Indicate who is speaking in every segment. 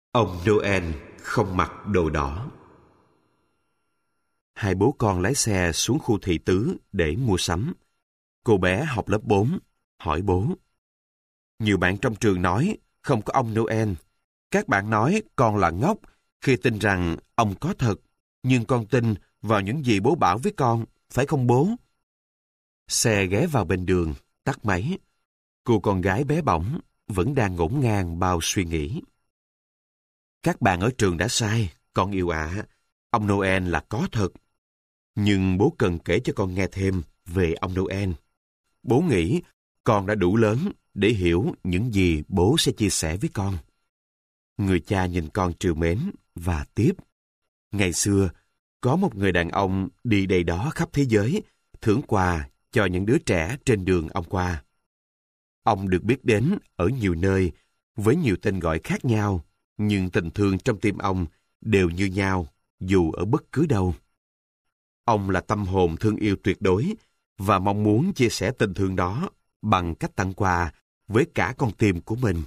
Speaker 1: Ông Noel không mặc đồ đỏ. Hai bố con lái xe xuống khu thị tứ để mua sắm. Cô bé học lớp 4, hỏi bố. Nhiều bạn trong trường nói không có ông Noel. Các bạn nói con là ngốc khi tin rằng ông có thật. Nhưng con tin vào những gì bố bảo với con, phải không bố? Xe ghé vào bên đường, tắt máy. Cô con gái bé bỏng vẫn đang ngổn ngang bao suy nghĩ. Các bạn ở trường đã sai, con yêu ạ. Ông Noel là có thật. Nhưng bố cần kể cho con nghe thêm về ông Noel. Bố nghĩ con đã đủ lớn để hiểu những gì bố sẽ chia sẻ với con. Người cha nhìn con trìu mến và tiếp. Ngày xưa, có một người đàn ông đi đây đó khắp thế giới, thưởng quà cho những đứa trẻ trên đường ông qua. Ông được biết đến ở nhiều nơi, với nhiều tên gọi khác nhau, nhưng tình thương trong tim ông đều như nhau, dù ở bất cứ đâu. Ông là tâm hồn thương yêu tuyệt đối và mong muốn chia sẻ tình thương đó bằng cách tặng quà với cả con tim của mình.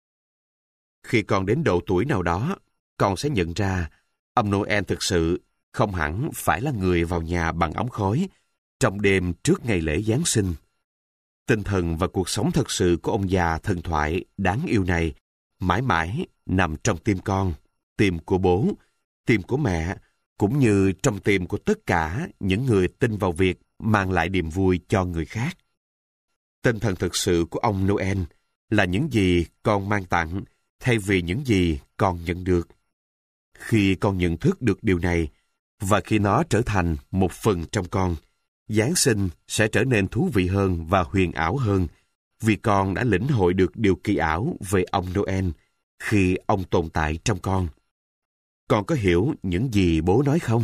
Speaker 1: Khi con đến độ tuổi nào đó, con sẽ nhận ra ông Noel thực sự không hẳn phải là người vào nhà bằng ống khói trong đêm trước ngày lễ Giáng sinh. Tinh thần và cuộc sống thật sự của ông già thần thoại đáng yêu này mãi mãi nằm trong tim con, tim của bố, tim của mẹ, cũng như trong tim của tất cả những người tin vào việc mang lại niềm vui cho người khác. Tinh thần thực sự của ông Noel là những gì con mang tặng thay vì những gì con nhận được. Khi con nhận thức được điều này, và khi nó trở thành một phần trong con, Giáng sinh sẽ trở nên thú vị hơn và huyền ảo hơn, vì con đã lĩnh hội được điều kỳ ảo về ông Noel khi ông tồn tại trong con. Con có hiểu những gì bố nói không?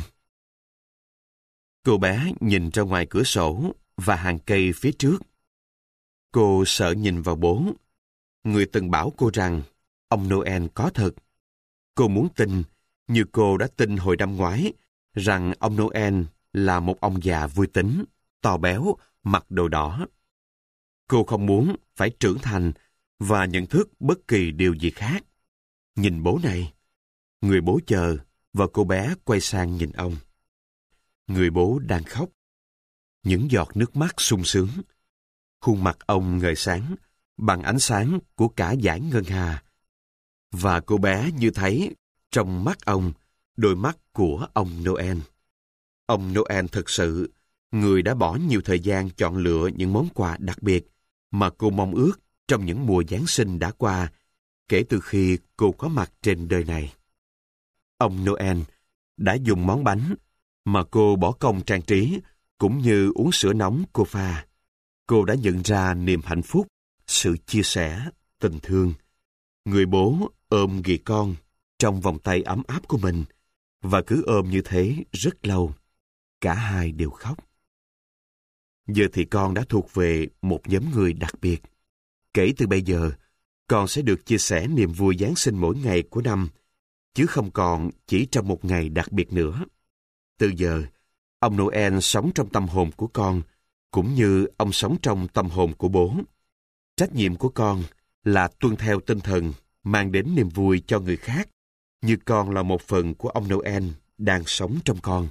Speaker 1: Cô bé nhìn ra ngoài cửa sổ và hàng cây phía trước. Cô sợ nhìn vào bố. Người từng bảo cô rằng ông Noel có thật. Cô muốn tin, như cô đã tin hồi năm ngoái, rằng ông Noel là một ông già vui tính, to béo, mặc đồ đỏ. Cô không muốn phải trưởng thành và nhận thức bất kỳ điều gì khác. Nhìn bố này. Người bố chờ và cô bé quay sang nhìn ông. Người bố đang khóc. Những giọt nước mắt sung sướng. Khuôn mặt ông ngời sáng bằng ánh sáng của cả dải ngân hà. Và cô bé như thấy trong mắt ông đôi mắt của ông Noel. Ông Noel thực sự, người đã bỏ nhiều thời gian chọn lựa những món quà đặc biệt mà cô mong ước trong những mùa Giáng sinh đã qua, kể từ khi cô có mặt trên đời này. Ông Noel đã dùng món bánh mà cô bỏ công trang trí, cũng như uống sữa nóng cô pha. Cô đã nhận ra niềm hạnh phúc, sự chia sẻ, tình thương. Người bố ôm ghì con trong vòng tay ấm áp của mình, và cứ ôm như thế rất lâu. Cả hai đều khóc. Giờ thì con đã thuộc về một nhóm người đặc biệt. Kể từ bây giờ, con sẽ được chia sẻ niềm vui Giáng sinh mỗi ngày của năm, chứ không còn chỉ trong một ngày đặc biệt nữa. Từ giờ, ông Noel sống trong tâm hồn của con, cũng như ông sống trong tâm hồn của bố. Trách nhiệm của con là tuân theo tinh thần, mang đến niềm vui cho người khác, như con là một phần của ông Noel đang sống trong con.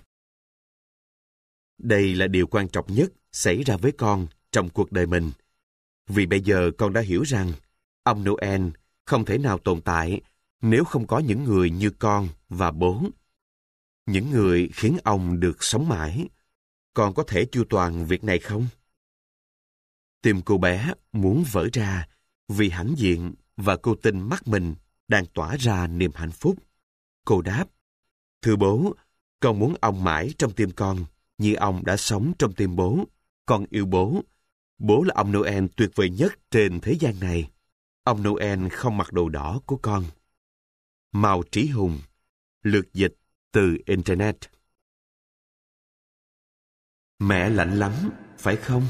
Speaker 1: Đây là điều quan trọng nhất xảy ra với con trong cuộc đời mình. Vì bây giờ con đã hiểu rằng ông Noel không thể nào tồn tại nếu không có những người như con và bố. Những người khiến ông được sống mãi. Con có thể chu toàn việc này không? Tim cô bé muốn vỡ ra vì hãnh diện và cô tin mắt mình đang tỏa ra niềm hạnh phúc. Cô đáp, thưa bố, con muốn ông mãi trong tim con, như ông đã sống trong tim bố. Con yêu bố. Bố là ông Noel tuyệt vời nhất trên thế gian này. Ông Noel không mặc đồ đỏ của con. Mao Trí Hùng, lược dịch từ Internet. Mẹ lạnh lắm, phải không?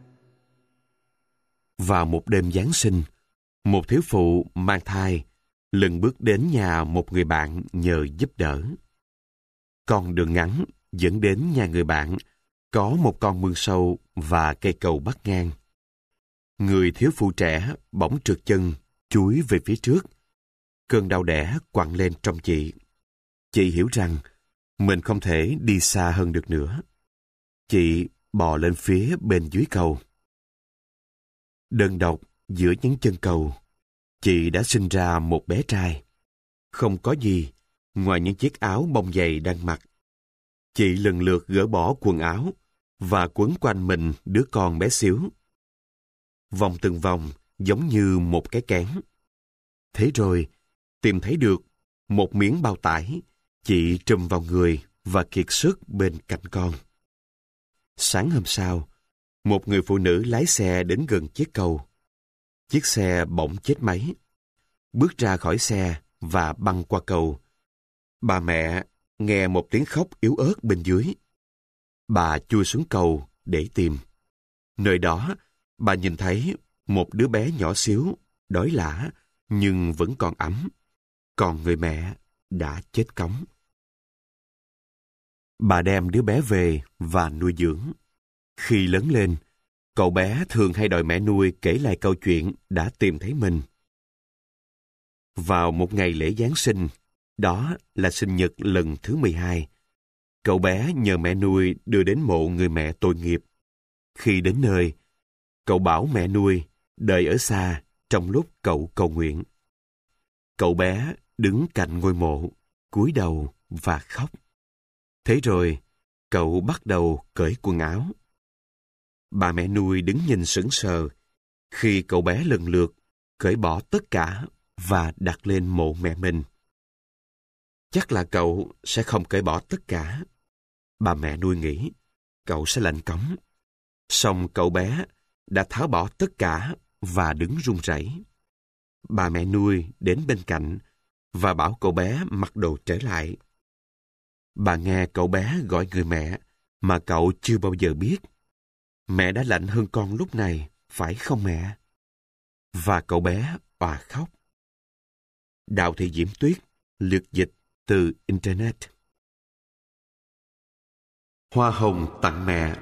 Speaker 1: Vào một đêm Giáng sinh, một thiếu phụ mang thai lần bước đến nhà một người bạn nhờ giúp đỡ. Con đường ngắn dẫn đến nhà người bạn có một con mương sâu và cây cầu bắc ngang. Người thiếu phụ trẻ bỗng trượt chân, chúi về phía trước. Cơn đau đẻ quặn lên trong chị. Chị hiểu rằng mình không thể đi xa hơn được nữa. Chị bò lên phía bên dưới cầu. Đơn độc giữa những chân cầu, chị đã sinh ra một bé trai. Không có gì ngoài những chiếc áo bông dày đang mặc. Chị lần lượt gỡ bỏ quần áo và quấn quanh mình đứa con bé xíu. Vòng từng vòng giống như một cái kén. Thế rồi, tìm thấy được một miếng bao tải, chị trùm vào người và kiệt sức bên cạnh con. Sáng hôm sau, một người phụ nữ lái xe đến gần chiếc cầu. Chiếc xe bỗng chết máy. Bước ra khỏi xe và băng qua cầu. Bà mẹ nghe một tiếng khóc yếu ớt bên dưới. Bà chui xuống cầu để tìm. Nơi đó, bà nhìn thấy một đứa bé nhỏ xíu, đói lả, nhưng vẫn còn ấm. Còn người mẹ đã chết cóng. Bà đem đứa bé về và nuôi dưỡng. Khi lớn lên, cậu bé thường hay đòi mẹ nuôi kể lại câu chuyện đã tìm thấy mình. Vào một ngày lễ Giáng sinh, đó là sinh nhật lần thứ 12, cậu bé nhờ mẹ nuôi đưa đến mộ người mẹ tội nghiệp. Khi đến nơi, cậu bảo mẹ nuôi đợi ở xa trong lúc cậu cầu nguyện. Cậu bé đứng cạnh ngôi mộ, cúi đầu và khóc. Thế rồi, cậu bắt đầu cởi quần áo. Bà mẹ nuôi đứng nhìn sững sờ khi cậu bé lần lượt cởi bỏ tất cả và đặt lên mộ mẹ mình. Chắc là cậu sẽ không cởi bỏ tất cả. Bà mẹ nuôi nghĩ cậu sẽ lạnh cống. Song cậu bé đã tháo bỏ tất cả và đứng run rẩy. Bà mẹ nuôi đến bên cạnh và bảo cậu bé mặc đồ trở lại. Bà nghe cậu bé gọi người mẹ mà cậu chưa bao giờ biết. Mẹ đã lạnh hơn con lúc này, phải không mẹ? Và cậu bé òa khóc. Đào Thị Diễm Tuyết, lược dịch từ Internet. Hoa hồng tặng mẹ.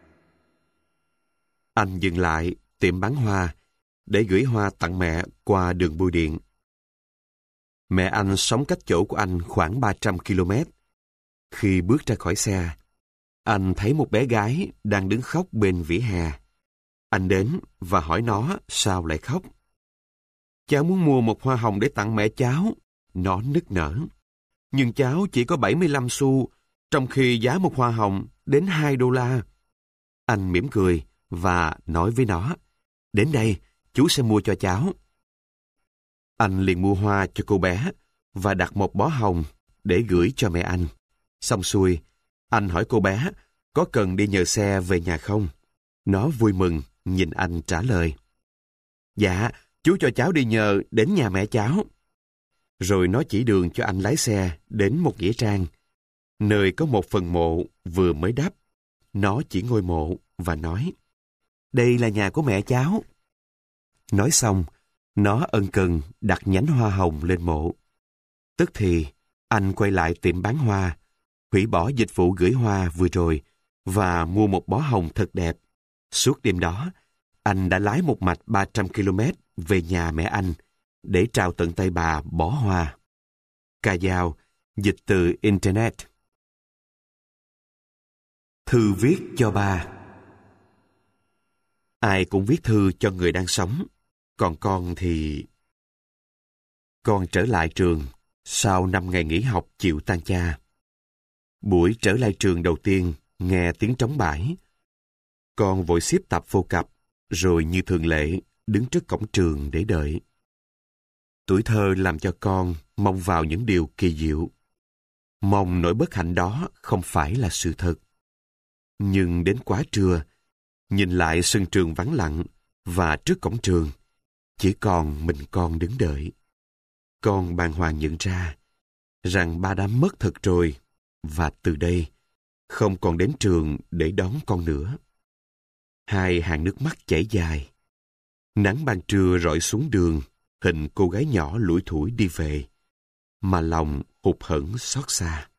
Speaker 1: Anh dừng lại tiệm bán hoa để gửi hoa tặng mẹ qua đường bưu điện. Mẹ anh sống cách chỗ của anh khoảng 300 km. Khi bước ra khỏi xe, anh thấy một bé gái đang đứng khóc bên vỉa hè. Anh đến và hỏi nó sao lại khóc. Cháu muốn mua một hoa hồng để tặng mẹ cháu. Nó nức nở. Nhưng cháu chỉ có 75 xu, trong khi giá một hoa hồng đến $2. Anh mỉm cười và nói với nó, đến đây, chú sẽ mua cho cháu. Anh liền mua hoa cho cô bé và đặt một bó hồng để gửi cho mẹ anh. Xong xuôi, anh hỏi cô bé có cần đi nhờ xe về nhà không? Nó vui mừng nhìn anh trả lời. Dạ, chú cho cháu đi nhờ đến nhà mẹ cháu. Rồi nó chỉ đường cho anh lái xe đến một nghĩa trang, nơi có một phần mộ vừa mới đắp. Nó chỉ ngôi mộ và nói, đây là nhà của mẹ cháu. Nói xong, nó ân cần đặt nhánh hoa hồng lên mộ. Tức thì, anh quay lại tiệm bán hoa, hủy bỏ dịch vụ gửi hoa vừa rồi và mua một bó hồng thật đẹp. Suốt đêm đó, anh đã lái một mạch 300 km về nhà mẹ anh để trao tận tay bà bó hoa. Ca dao, dịch từ Internet. Thư viết cho ba. Ai cũng viết thư cho người đang sống, còn con thì... Con trở lại trường sau 5 ngày nghỉ học chịu tan cha. Buổi trở lại trường đầu tiên nghe tiếng trống bãi. Con vội xếp tập vô cặp, rồi như thường lệ đứng trước cổng trường để đợi. Tuổi thơ làm cho con mong vào những điều kỳ diệu. Mong nỗi bất hạnh đó không phải là sự thật. Nhưng đến quá trưa, nhìn lại sân trường vắng lặng và trước cổng trường, chỉ còn mình con đứng đợi. Con bàng hoàng nhận ra rằng ba đã mất thật rồi và từ đây không còn đến trường để đón con nữa. Hai hàng nước mắt chảy dài. Nắng ban trưa rọi xuống đường, hình cô gái nhỏ lủi thủi đi về, mà lòng hụt hẫng xót xa.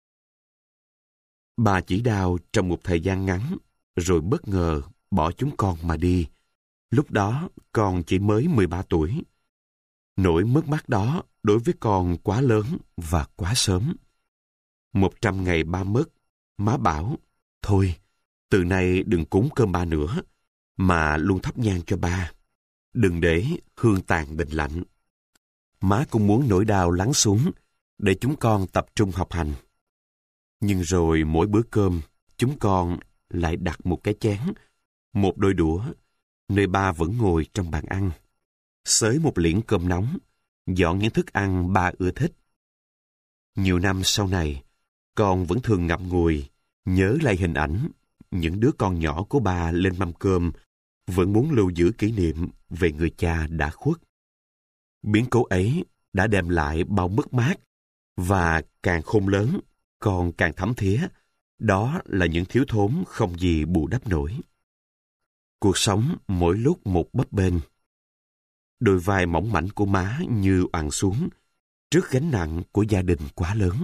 Speaker 1: Bà chỉ đau trong một thời gian ngắn, rồi bất ngờ bỏ chúng con mà đi. Lúc đó con chỉ mới 13 tuổi. Nỗi mất mát đó đối với con quá lớn và quá sớm. 100 ngày ba mất, má bảo, thôi, từ nay đừng cúng cơm ba nữa, mà luôn thắp nhang cho ba. Đừng để hương tàn bệnh lạnh. Má cũng muốn nỗi đau lắng xuống, để chúng con tập trung học hành. Nhưng rồi mỗi bữa cơm, chúng con lại đặt một cái chén, một đôi đũa, nơi ba vẫn ngồi trong bàn ăn. Xới một liễn cơm nóng, dọn những thức ăn ba ưa thích. Nhiều năm sau này, con vẫn thường ngậm ngùi, nhớ lại hình ảnh những đứa con nhỏ của ba lên mâm cơm, vẫn muốn lưu giữ kỷ niệm về người cha đã khuất. Biến cố ấy đã đem lại bao mất mát, và càng khôn lớn, con càng thấm thía, đó là những thiếu thốn không gì bù đắp nổi. Cuộc sống mỗi lúc một bấp bênh. Đôi vai mỏng mảnh của má như oằn xuống trước gánh nặng của gia đình quá lớn.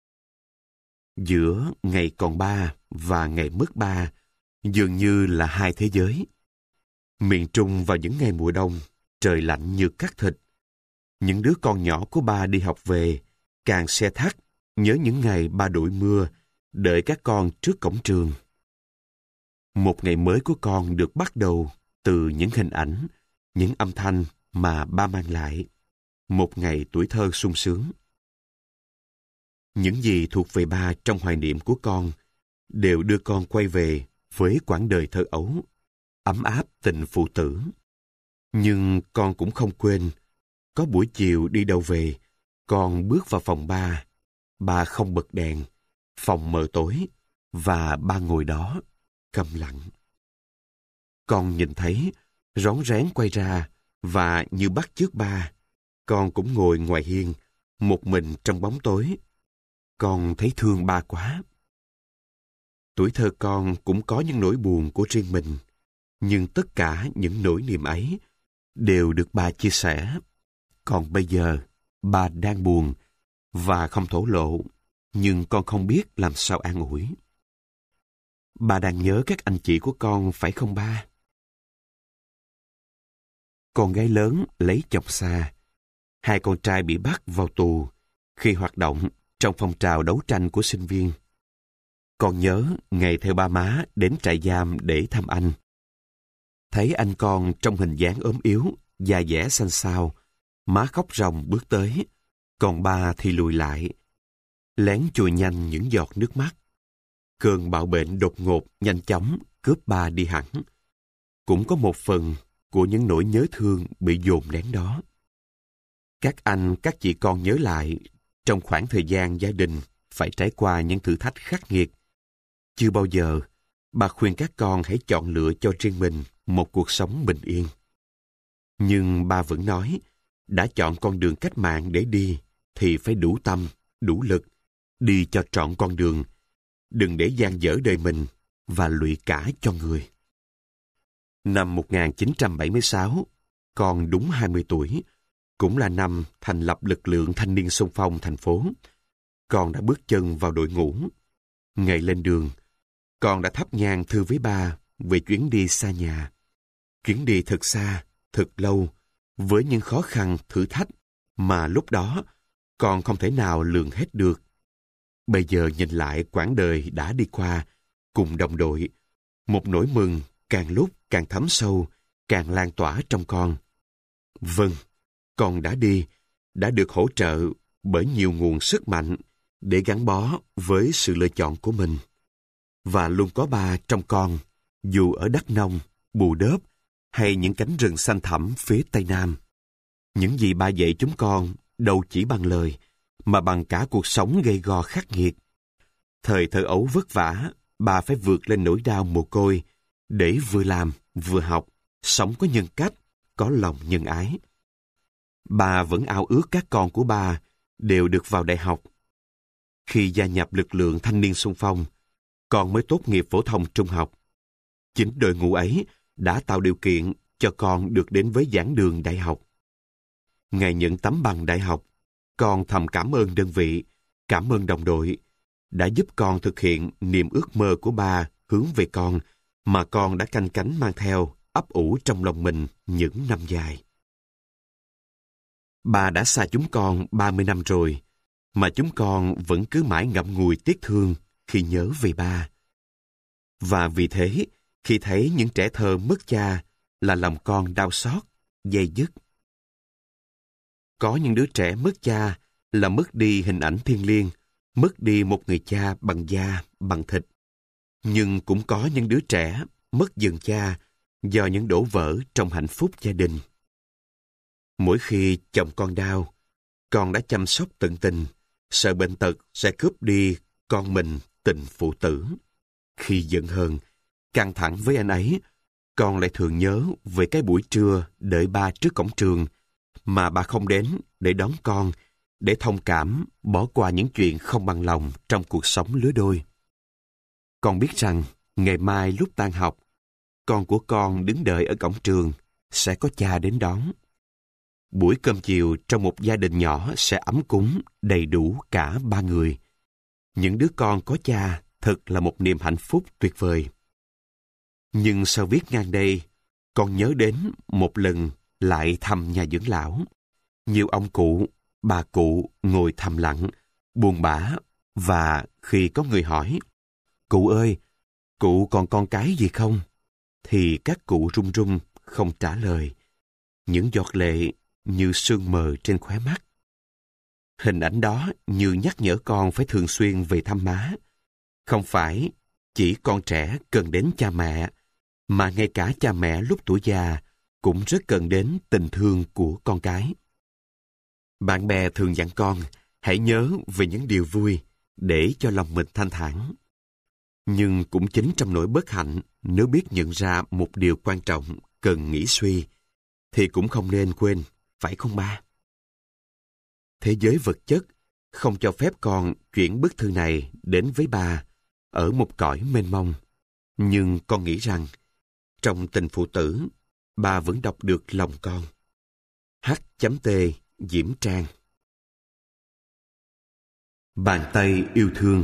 Speaker 1: Giữa ngày còn ba và ngày mất ba dường như là hai thế giới. Miền Trung vào những ngày mùa đông, trời lạnh như cắt thịt. Những đứa con nhỏ của ba đi học về, càng se thắt, nhớ những ngày ba đội mưa, đợi các con trước cổng trường. Một ngày mới của con được bắt đầu từ những hình ảnh, những âm thanh mà ba mang lại. Một ngày tuổi thơ sung sướng. Những gì thuộc về ba trong hoài niệm của con đều đưa con quay về với quãng đời thơ ấu, ấm áp tình phụ tử. Nhưng con cũng không quên, có buổi chiều đi đâu về, con bước vào phòng ba không bật đèn, phòng mờ tối, và ba ngồi đó, câm lặng. Con nhìn thấy, rón rén quay ra, và như bắt chước ba, con cũng ngồi ngoài hiên, một mình trong bóng tối. Con thấy thương ba quá. Tuổi thơ con cũng có những nỗi buồn của riêng mình, nhưng tất cả những nỗi niềm ấy đều được ba chia sẻ. Còn bây giờ, ba đang buồn và không thổ lộ, nhưng con không biết làm sao an ủi. Ba đang nhớ các anh chị của con phải không ba? Con gái lớn lấy chồng xa, hai con trai bị bắt vào tù khi hoạt động trong phong trào đấu tranh của sinh viên. Con nhớ ngày theo ba má đến trại giam để thăm anh. Thấy anh con trong hình dáng ốm yếu, da dẻ xanh xao, má khóc ròng bước tới, còn ba thì lùi lại, lén chùi nhanh những giọt nước mắt. Cơn bạo bệnh đột ngột nhanh chóng cướp ba đi hẳn. Cũng có một phần của những nỗi nhớ thương bị dồn nén đó. Các anh, các chị con nhớ lại, trong khoảng thời gian gia đình phải trải qua những thử thách khắc nghiệt. Chưa bao giờ, bà khuyên các con hãy chọn lựa cho riêng mình một cuộc sống bình yên. Nhưng ba vẫn nói, đã chọn con đường cách mạng để đi, thì phải đủ tâm, đủ lực, đi cho trọn con đường. Đừng để dang dở đời mình và lụy cả cho người. Năm 1976, con đúng 20 tuổi, cũng là năm thành lập lực lượng thanh niên xung phong thành phố. Con đã bước chân vào đội ngũ. Ngày lên đường, con đã thắp nhang thư với ba về chuyến đi xa nhà. Chuyến đi thật xa, thật lâu, với những khó khăn, thử thách mà lúc đó con không thể nào lường hết được. Bây giờ nhìn lại quãng đời đã đi qua, cùng đồng đội, một nỗi mừng càng lúc càng thấm sâu, càng lan tỏa trong con. Vâng, con đã đi, đã được hỗ trợ bởi nhiều nguồn sức mạnh để gắn bó với sự lựa chọn của mình. Và luôn có ba trong con, dù ở Đắk Nông, Bù Đốp hay những cánh rừng xanh thẳm phía Tây Nam. Những gì ba dạy chúng con đâu chỉ bằng lời, mà bằng cả cuộc sống gay go khắc nghiệt. Thời thơ ấu vất vả, ba phải vượt lên nỗi đau mồ côi để vừa làm, vừa học, sống có nhân cách, có lòng nhân ái. Ba vẫn ao ước các con của ba đều được vào đại học. Khi gia nhập lực lượng thanh niên xung phong, con mới tốt nghiệp phổ thông trung học. Chính đội ngũ ấy đã tạo điều kiện cho con được đến với giảng đường đại học. Ngày nhận tấm bằng đại học, con thầm cảm ơn đơn vị, cảm ơn đồng đội, đã giúp con thực hiện niềm ước mơ của ba hướng về con mà con đã canh cánh mang theo, ấp ủ trong lòng mình những năm dài. Bà đã xa chúng con 30 năm rồi, mà chúng con vẫn cứ mãi ngậm ngùi tiếc thương khi nhớ về ba. Và vì thế, khi thấy những trẻ thơ mất cha là lòng con đau xót, dây dứt. Có những đứa trẻ mất cha là mất đi hình ảnh thiêng liêng, mất đi một người cha bằng da, bằng thịt. Nhưng cũng có những đứa trẻ mất dần cha do những đổ vỡ trong hạnh phúc gia đình. Mỗi khi chồng con đau, con đã chăm sóc tận tình, sợ bệnh tật sẽ cướp đi con mình tình phụ tử. Khi giận hờn, căng thẳng với anh ấy, con lại thường nhớ về cái buổi trưa đợi ba trước cổng trường, mà bà không đến để đón con, để thông cảm, bỏ qua những chuyện không bằng lòng trong cuộc sống lứa đôi. Con biết rằng, ngày mai lúc tan học, con của con đứng đợi ở cổng trường, sẽ có cha đến đón. Buổi cơm chiều trong một gia đình nhỏ sẽ ấm cúng, đầy đủ cả ba người. Những đứa con có cha thật là một niềm hạnh phúc tuyệt vời. Nhưng sau viết ngang đây, con nhớ đến một lần lại thăm nhà dưỡng lão. Nhiều ông cụ, bà cụ ngồi thầm lặng, buồn bã, và khi có người hỏi, "Cụ ơi, cụ còn con cái gì không?" thì các cụ run run không trả lời. Những giọt lệ như sương mờ trên khóe mắt. Hình ảnh đó như nhắc nhở con phải thường xuyên về thăm má. Không phải chỉ con trẻ cần đến cha mẹ, mà ngay cả cha mẹ lúc tuổi già cũng rất cần đến tình thương của con cái. Bạn bè thường dặn con hãy nhớ về những điều vui để cho lòng mình thanh thản. Nhưng cũng chính trong nỗi bất hạnh, nếu biết nhận ra một điều quan trọng cần nghĩ suy, thì cũng không nên quên, phải không ba? Thế giới vật chất không cho phép con chuyển bức thư này đến với ba ở một cõi mênh mông. Nhưng con nghĩ rằng, trong tình phụ tử, ba vẫn đọc được lòng con. H.T. Diễm Trang. Bàn tay yêu thương.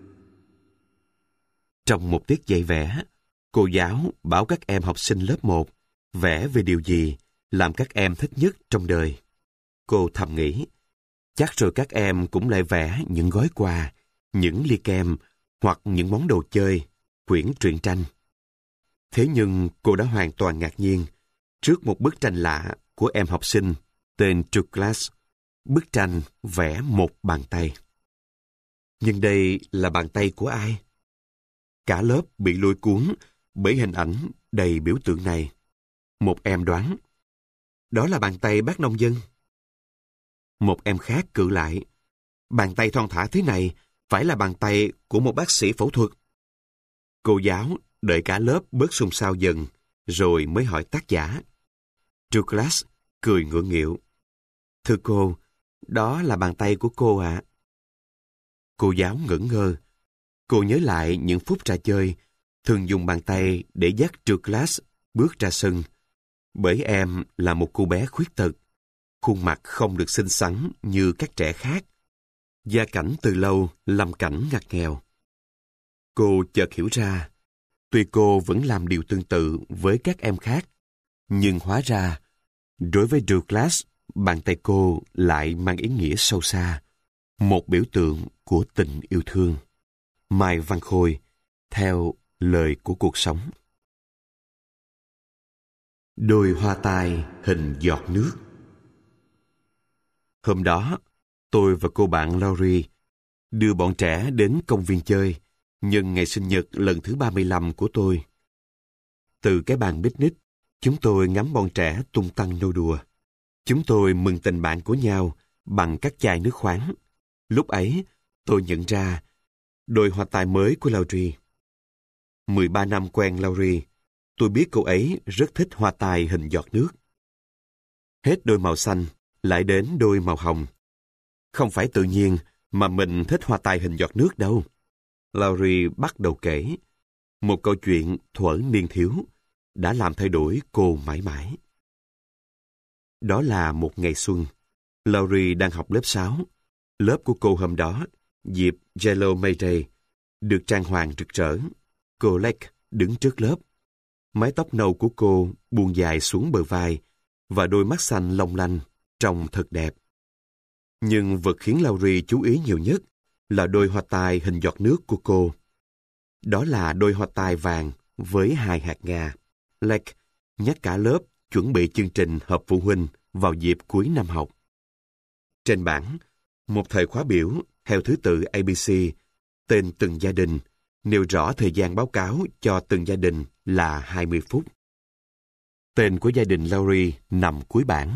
Speaker 1: Trong một tiết dạy vẽ, cô giáo bảo các em học sinh lớp 1 vẽ về điều gì làm các em thích nhất trong đời. Cô thầm nghĩ, chắc rồi các em cũng lại vẽ những gói quà, những ly kem hoặc những món đồ chơi, quyển truyện tranh. Thế nhưng cô đã hoàn toàn ngạc nhiên trước một bức tranh lạ của em học sinh tên Douglas. Bức tranh vẽ một bàn tay. Nhưng đây là bàn tay của ai? Cả lớp bị lôi cuốn bởi hình ảnh đầy biểu tượng này. Một em đoán, đó là bàn tay bác nông dân. Một em khác cự lại, bàn tay thon thả thế này phải là bàn tay của một bác sĩ phẫu thuật. Cô giáo đợi cả lớp bớt xôn xao dần, rồi mới hỏi tác giả. Douglas cười ngượng nghịu. Thưa cô, đó là bàn tay của cô ạ. Cô giáo ngẩn ngơ. Cô nhớ lại những phút trà chơi, thường dùng bàn tay để dắt Douglas bước ra sân. Bởi em là một cô bé khuyết tật, khuôn mặt không được xinh xắn như các trẻ khác. Gia cảnh từ lâu lâm cảnh ngặt nghèo. Cô chợt hiểu ra, tuy cô vẫn làm điều tương tự với các em khác, nhưng hóa ra, đối với Douglas, bàn tay cô lại mang ý nghĩa sâu xa, một biểu tượng của tình yêu thương. Mai Văn Khôi, theo lời của cuộc sống. Đôi hoa tai hình giọt nước. Hôm đó, tôi và cô bạn Laurie đưa bọn trẻ đến công viên chơi nhân ngày sinh nhật lần thứ 35 của tôi. Từ cái bàn picnic, chúng tôi ngắm bọn trẻ tung tăng nô đùa. Chúng tôi mừng tình bạn của nhau bằng các chai nước khoáng. Lúc ấy, tôi nhận ra đôi hoa tai mới của Laurie. 13 năm quen Laurie, tôi biết cô ấy rất thích hoa tai hình giọt nước. Hết đôi màu xanh, lại đến đôi màu hồng. Không phải tự nhiên mà mình thích hoa tai hình giọt nước đâu. Laurie bắt đầu kể. Một câu chuyện thuở niên thiếu đã làm thay đổi cô mãi mãi. Đó là một ngày xuân. Laurie đang học lớp 6. Lớp của cô hôm đó, dịp Yellow May Day, được trang hoàng rực rỡ. Cô Lake đứng trước lớp. Mái tóc nâu của cô buông dài xuống bờ vai và đôi mắt xanh long lanh trông thật đẹp. Nhưng vật khiến Laurie chú ý nhiều nhất là đôi hoa tai hình giọt nước của cô. Đó là đôi hoa tai vàng với 2 hạt nga. Lake nhắc cả lớp chuẩn bị chương trình họp phụ huynh vào dịp cuối năm học. Trên bảng, một thời khóa biểu theo thứ tự ABC, tên từng gia đình, nêu rõ thời gian báo cáo cho từng gia đình là 20 phút. Tên của gia đình Laurie nằm cuối bảng.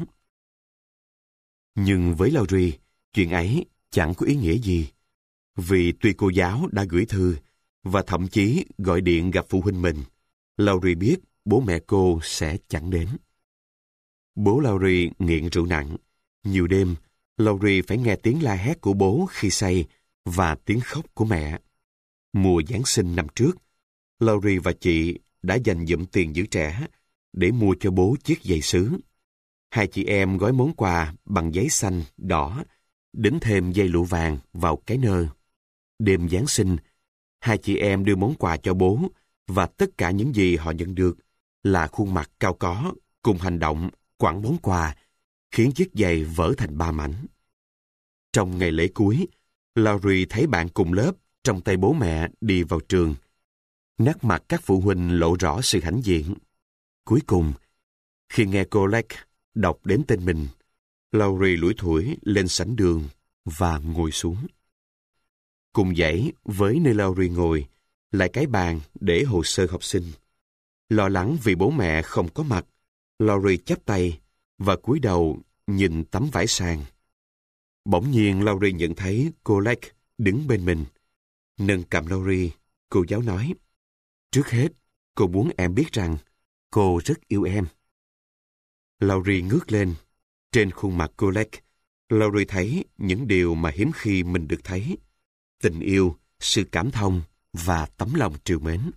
Speaker 1: Nhưng với Laurie, chuyện ấy chẳng có ý nghĩa gì. Vì tuy cô giáo đã gửi thư và thậm chí gọi điện gặp phụ huynh mình, Laurie biết bố mẹ cô sẽ chẳng đến. Bố Laurie nghiện rượu nặng. Nhiều đêm, Laurie phải nghe tiếng la hét của bố khi say và tiếng khóc của mẹ. Mùa Giáng sinh năm trước, Laurie và chị đã dành dụm tiền giữ trẻ để mua cho bố chiếc giày sứ. Hai chị em gói món quà bằng giấy xanh, đỏ, đính thêm dây lụa vàng vào cái nơ. Đêm Giáng sinh, hai chị em đưa món quà cho bố và tất cả những gì họ nhận được là khuôn mặt cao có cùng hành động quẳng món quà khiến chiếc giày vỡ thành 3 mảnh. Trong ngày lễ cuối, Laurie thấy bạn cùng lớp trong tay bố mẹ đi vào trường. Nét mặt các phụ huynh lộ rõ sự hãnh diện. Cuối cùng, khi nghe cô Lake đọc đến tên mình, Laurie lủi thủi lên sảnh đường và ngồi xuống. Cùng dãy với nơi Laurie ngồi là cái bàn để hồ sơ học sinh. Lo lắng vì bố mẹ không có mặt, Laurie chắp tay và cúi đầu nhìn tấm vải sàn. Bỗng nhiên Laurie nhận thấy cô Lake đứng bên mình. Nâng cầm Laurie, cô giáo nói, trước hết, cô muốn em biết rằng cô rất yêu em. Laurie ngước lên. Trên khuôn mặt cô Lake, Laurie thấy những điều mà hiếm khi mình được thấy. Tình yêu, sự cảm thông và tấm lòng trìu mến.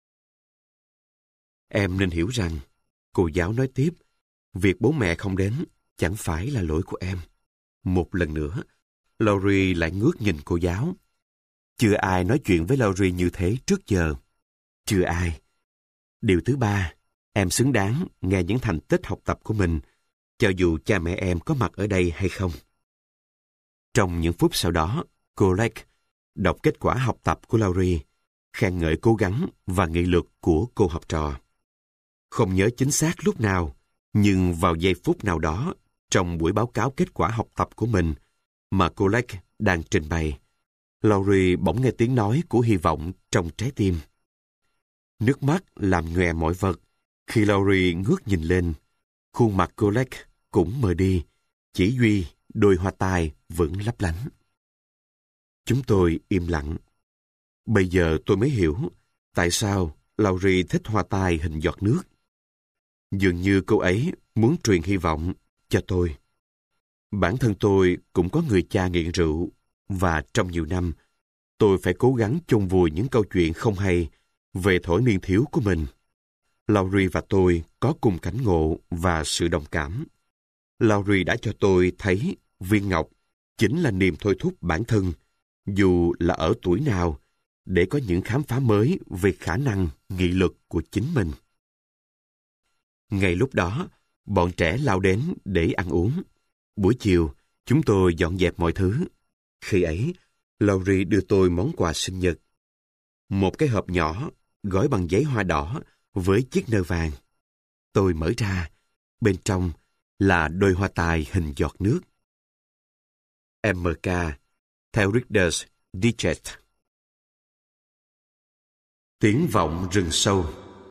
Speaker 1: Em nên hiểu rằng, cô giáo nói tiếp, việc bố mẹ không đến chẳng phải là lỗi của em. Một lần nữa, Laurie lại ngước nhìn cô giáo. Chưa ai nói chuyện với Laurie như thế trước giờ. Chưa ai. Điều thứ ba, em xứng đáng nghe những thành tích học tập của mình, cho dù cha mẹ em có mặt ở đây hay không. Trong những phút sau đó, cô Lake đọc kết quả học tập của Laurie, khen ngợi cố gắng và nghị lực của cô học trò. Không nhớ chính xác lúc nào, nhưng vào giây phút nào đó, trong buổi báo cáo kết quả học tập của mình mà cô Lake đang trình bày, Laurie bỗng nghe tiếng nói của hy vọng trong trái tim. Nước mắt làm nhòe mọi vật. Khi Laurie ngước nhìn lên, khuôn mặt cô Lake cũng mờ đi, chỉ duy đôi hoa tai vẫn lấp lánh. Chúng tôi im lặng. Bây giờ tôi mới hiểu tại sao Laurie thích hoa tai hình giọt nước. Dường như cô ấy muốn truyền hy vọng cho tôi. Bản thân tôi cũng có người cha nghiện rượu, và trong nhiều năm, tôi phải cố gắng chôn vùi những câu chuyện không hay về thuở niên thiếu của mình. Laurie và tôi có cùng cảnh ngộ và sự đồng cảm. Laurie đã cho tôi thấy viên ngọc chính là niềm thôi thúc bản thân, dù là ở tuổi nào, để có những khám phá mới về khả năng, nghị lực của chính mình. Ngay lúc đó, bọn trẻ lao đến để ăn uống. Buổi chiều, chúng tôi dọn dẹp mọi thứ. Khi ấy, Laurie đưa tôi món quà sinh nhật. Một cái hộp nhỏ, gói bằng giấy hoa đỏ với chiếc nơ vàng. Tôi mở ra, bên trong là đôi hoa tai hình giọt nước. MK, theo Reader's Digest. Tiếng vọng rừng sâu.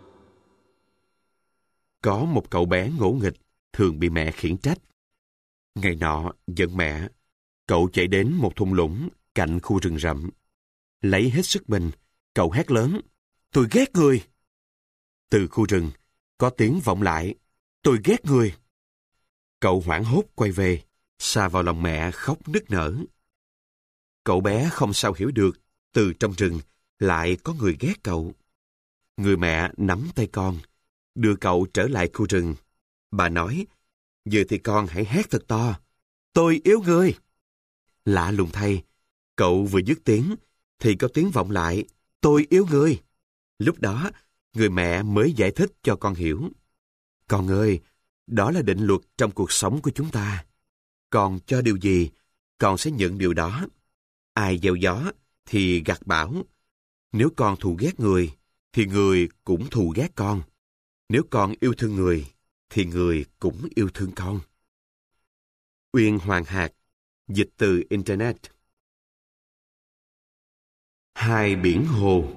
Speaker 1: Có một cậu bé ngỗ nghịch, thường bị mẹ khiển trách. Ngày nọ, giận mẹ, cậu chạy đến một thung lũng cạnh khu rừng rậm. Lấy hết sức mình, cậu hét lớn, tôi ghét người. Từ khu rừng, có tiếng vọng lại, tôi ghét người. Cậu hoảng hốt quay về, sa vào lòng mẹ khóc nức nở. Cậu bé không sao hiểu được, từ trong rừng lại có người ghét cậu. Người mẹ nắm tay con, đưa cậu trở lại khu rừng. Bà nói, giờ thì con hãy hét thật to, tôi yêu người. Lạ lùng thay, cậu vừa dứt tiếng, thì có tiếng vọng lại, tôi yêu người. Lúc đó, người mẹ mới giải thích cho con hiểu. Con ơi, đó là định luật trong cuộc sống của chúng ta. con cho điều gì, con sẽ nhận điều đó. Ai gieo gió thì gặt bão. Nếu con thù ghét người, thì người cũng thù ghét con. Nếu con yêu thương người, thì người cũng yêu thương con. Uyên Hoàng Hạc, dịch từ Internet. Hai biển hồ.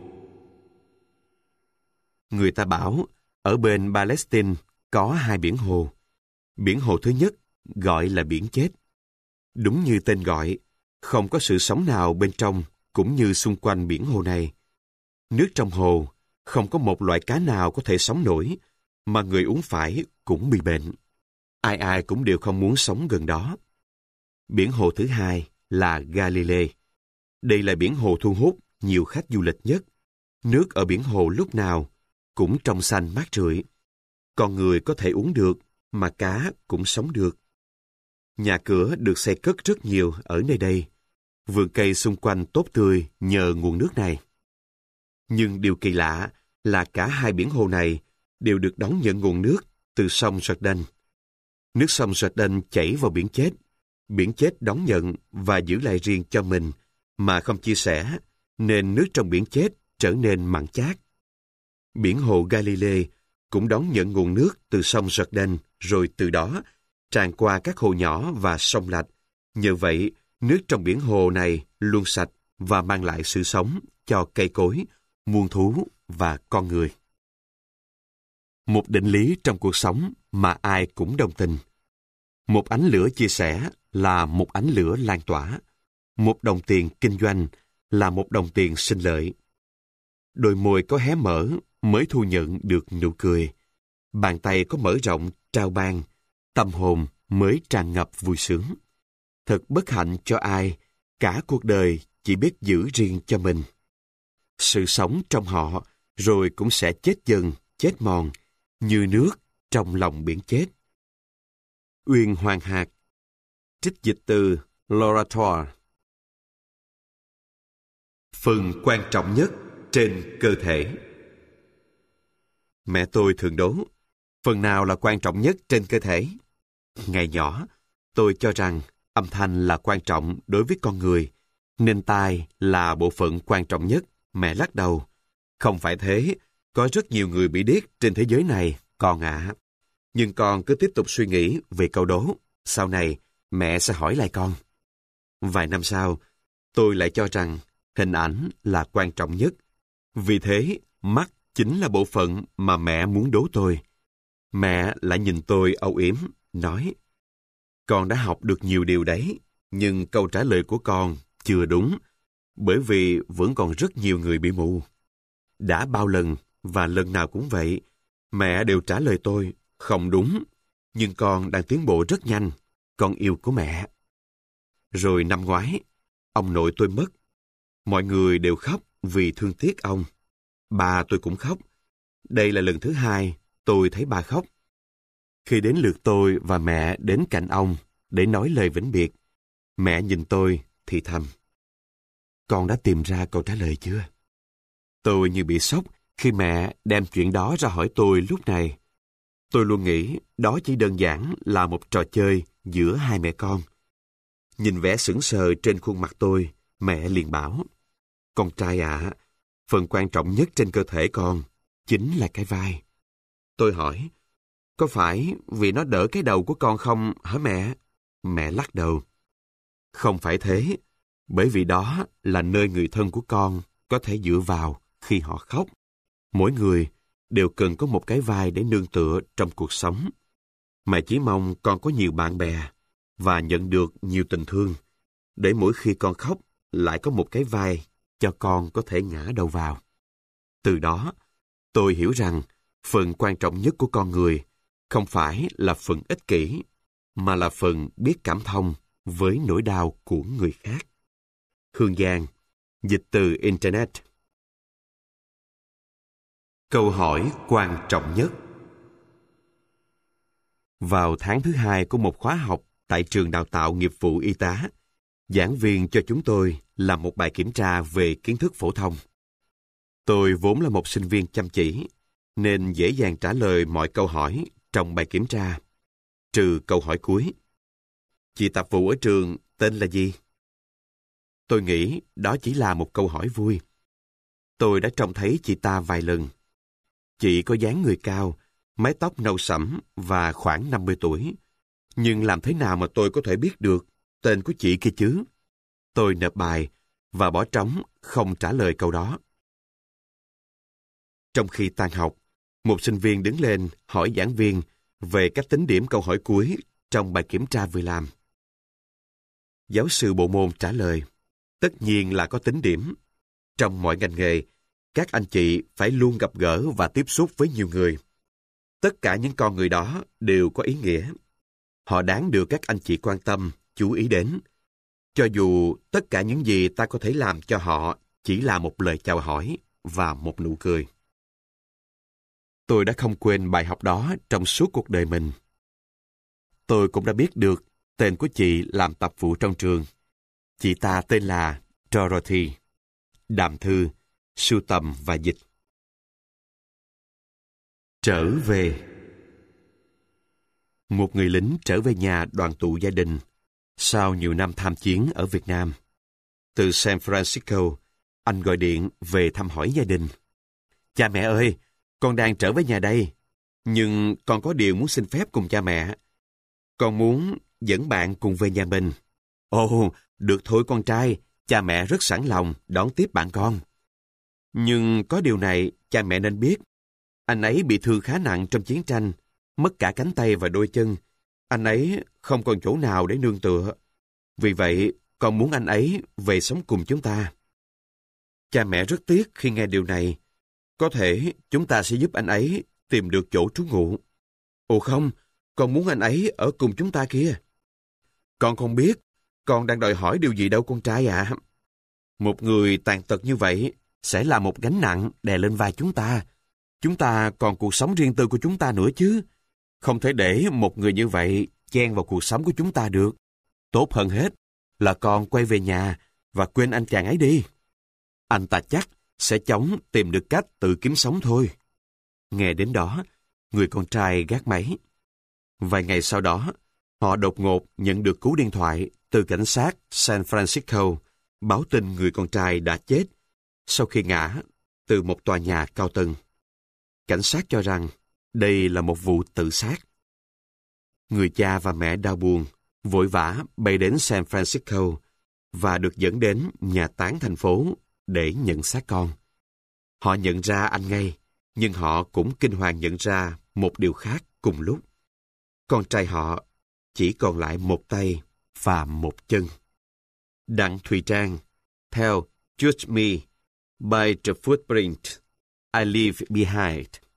Speaker 1: Người ta bảo, ở bên Palestine có hai biển hồ. Biển hồ thứ nhất gọi là biển chết. Đúng như tên gọi, không có sự sống nào bên trong cũng như xung quanh biển hồ này. Nước trong hồ không có một loại cá nào có thể sống nổi, mà người uống phải cũng bị bệnh. Ai ai cũng đều không muốn sống gần đó. Biển hồ thứ hai là Galilee. Đây là biển hồ thu hút nhiều khách du lịch nhất. Nước ở biển hồ lúc nào cũng trong xanh mát rượi. Con người có thể uống được, mà cá cũng sống được. Nhà cửa được xây cất rất nhiều ở nơi đây. Vườn cây xung quanh tốt tươi nhờ nguồn nước này. Nhưng điều kỳ lạ là cả hai biển hồ này đều được đón nhận nguồn nước từ sông Jordan. Nước sông Jordan chảy vào biển chết. Biển chết đón nhận và giữ lại riêng cho mình, mà không chia sẻ, nên nước trong biển chết trở nên mặn chát. Biển hồ Galilee cũng đón nhận nguồn nước từ sông Jordan, rồi từ đó tràn qua các hồ nhỏ và sông lạch. Nhờ vậy, nước trong biển hồ này luôn sạch và mang lại sự sống cho cây cối, muôn thú và con người. Một định lý trong cuộc sống mà ai cũng đồng tình. Một ánh lửa chia sẻ là một ánh lửa lan tỏa. Một đồng tiền kinh doanh là một đồng tiền sinh lợi. Đôi môi có hé mở mới thu nhận được nụ cười. Bàn tay có mở rộng trao ban, tâm hồn mới tràn ngập vui sướng. Thật bất hạnh cho ai, cả cuộc đời chỉ biết giữ riêng cho mình. Sự sống trong họ rồi cũng sẽ chết dần, chết mòn, như nước trong lòng biển chết. Uyên Hoàng Hạc, trích dịch từ L'Oratoire. Phần quan trọng nhất trên cơ thể. Mẹ tôi thường đố, phần nào là quan trọng nhất trên cơ thể? Ngày nhỏ, tôi cho rằng âm thanh là quan trọng đối với con người, nên tai là bộ phận quan trọng nhất. Mẹ lắc đầu. Không phải thế, có rất nhiều người bị điếc trên thế giới này, con ạ. Nhưng con cứ tiếp tục suy nghĩ về câu đố. Sau này, mẹ sẽ hỏi lại con. Vài năm sau, tôi lại cho rằng hình ảnh là quan trọng nhất. Vì thế, mắt chính là bộ phận mà mẹ muốn đố tôi. Mẹ lại nhìn tôi âu yếm, nói: con đã học được nhiều điều đấy, nhưng câu trả lời của con chưa đúng, bởi vì vẫn còn rất nhiều người bị mù. Đã bao lần, và lần nào cũng vậy, mẹ đều trả lời tôi, không đúng, nhưng con đang tiến bộ rất nhanh, con yêu của mẹ. Rồi năm ngoái, ông nội tôi mất. Mọi người đều khóc vì thương tiếc ông. Ba tôi cũng khóc. Đây là lần thứ hai tôi thấy ba khóc. Khi đến lượt tôi và mẹ đến cạnh ông để nói lời vĩnh biệt, mẹ nhìn tôi thì thầm: con đã tìm ra câu trả lời chưa? Tôi như bị sốc khi mẹ đem chuyện đó ra hỏi tôi lúc này. Tôi luôn nghĩ đó chỉ đơn giản là một trò chơi giữa hai mẹ con. Nhìn vẻ sững sờ trên khuôn mặt tôi, mẹ liền bảo: con trai ạ, phần quan trọng nhất trên cơ thể con chính là cái vai. Tôi hỏi: có phải vì nó đỡ cái đầu của con không hả mẹ? Mẹ lắc đầu. Không phải thế, bởi vì đó là nơi người thân của con có thể dựa vào khi họ khóc. Mỗi người đều cần có một cái vai để nương tựa trong cuộc sống. Mẹ chỉ mong con có nhiều bạn bè và nhận được nhiều tình thương, để mỗi khi con khóc lại có một cái vai cho con có thể ngã đầu vào. Từ đó, tôi hiểu rằng phần quan trọng nhất của con người không phải là phần ích kỷ, mà là phần biết cảm thông với nỗi đau của người khác. Hương Giang, dịch từ Internet. Câu hỏi quan trọng nhất. Vào tháng thứ 2 của một khóa học tại trường đào tạo nghiệp vụ y tá, giảng viên cho chúng tôi làm một bài kiểm tra về kiến thức phổ thông. Tôi vốn là một sinh viên chăm chỉ, nên dễ dàng trả lời mọi câu hỏi trong bài kiểm tra, trừ câu hỏi cuối. Chị tạp vụ ở trường tên là gì? Tôi nghĩ đó chỉ là một câu hỏi vui. Tôi đã trông thấy chị ta vài lần. Chị có dáng người cao, mái tóc nâu sẫm và khoảng 50 tuổi. Nhưng làm thế nào mà tôi có thể biết được tên của chị kia chứ? Tôi nộp bài và bỏ trống không trả lời câu đó. Trong khi tan học, một sinh viên đứng lên hỏi giảng viên về cách tính điểm câu hỏi cuối trong bài kiểm tra vừa làm. Giáo sư bộ môn trả lời, tất nhiên là có tính điểm. Trong mọi ngành nghề, các anh chị phải luôn gặp gỡ và tiếp xúc với nhiều người. Tất cả những con người đó đều có ý nghĩa. Họ đáng được các anh chị quan tâm, chú ý đến. Cho dù tất cả những gì ta có thể làm cho họ chỉ là một lời chào hỏi và một nụ cười. Tôi đã không quên bài học đó trong suốt cuộc đời mình. Tôi cũng đã biết được tên của chị làm tạp vụ trong trường. Chị ta tên là Dorothy, đàm thư, sưu tầm và dịch. Trở về. Một người lính trở về nhà đoàn tụ gia đình sau nhiều năm tham chiến ở Việt Nam. Từ San Francisco, anh gọi điện về thăm hỏi gia đình. Cha mẹ ơi, con đang trở về nhà đây, nhưng con có điều muốn xin phép cùng cha mẹ. Con muốn dẫn bạn cùng về nhà mình. Ồ, được thôi con trai, cha mẹ rất sẵn lòng đón tiếp bạn con. Nhưng có điều này cha mẹ nên biết. Anh ấy bị thương khá nặng trong chiến tranh, mất cả cánh tay và đôi chân. Anh ấy không còn chỗ nào để nương tựa. Vì vậy, con muốn anh ấy về sống cùng chúng ta. Cha mẹ rất tiếc khi nghe điều này. Có thể chúng ta sẽ giúp anh ấy tìm được chỗ trú ngụ. Ồ không, con muốn anh ấy ở cùng chúng ta kia. Con không biết, con đang đòi hỏi điều gì đâu con trai ạ. Một người tàn tật như vậy sẽ là một gánh nặng đè lên vai chúng ta. Chúng ta còn cuộc sống riêng tư của chúng ta nữa chứ. Không thể để một người như vậy chen vào cuộc sống của chúng ta được. Tốt hơn hết là con quay về nhà và quên anh chàng ấy đi. Anh ta chắc sẽ chóng tìm được cách tự kiếm sống thôi. Nghe đến đó, người con trai gác máy. Vài ngày sau đó, họ đột ngột nhận được cú điện thoại từ cảnh sát San Francisco báo tin người con trai đã chết sau khi ngã từ một tòa nhà cao tầng. Cảnh sát cho rằng đây là một vụ tự sát. Người cha và mẹ đau buồn, vội vã bay đến San Francisco và được dẫn đến nhà táng thành phố để nhận xác con. Họ nhận ra anh ngay, nhưng họ cũng kinh hoàng nhận ra một điều khác cùng lúc. Con trai họ chỉ còn lại một tay và một chân. Đặng Thùy Trang, theo Judge Me, by the footprint I leave behind.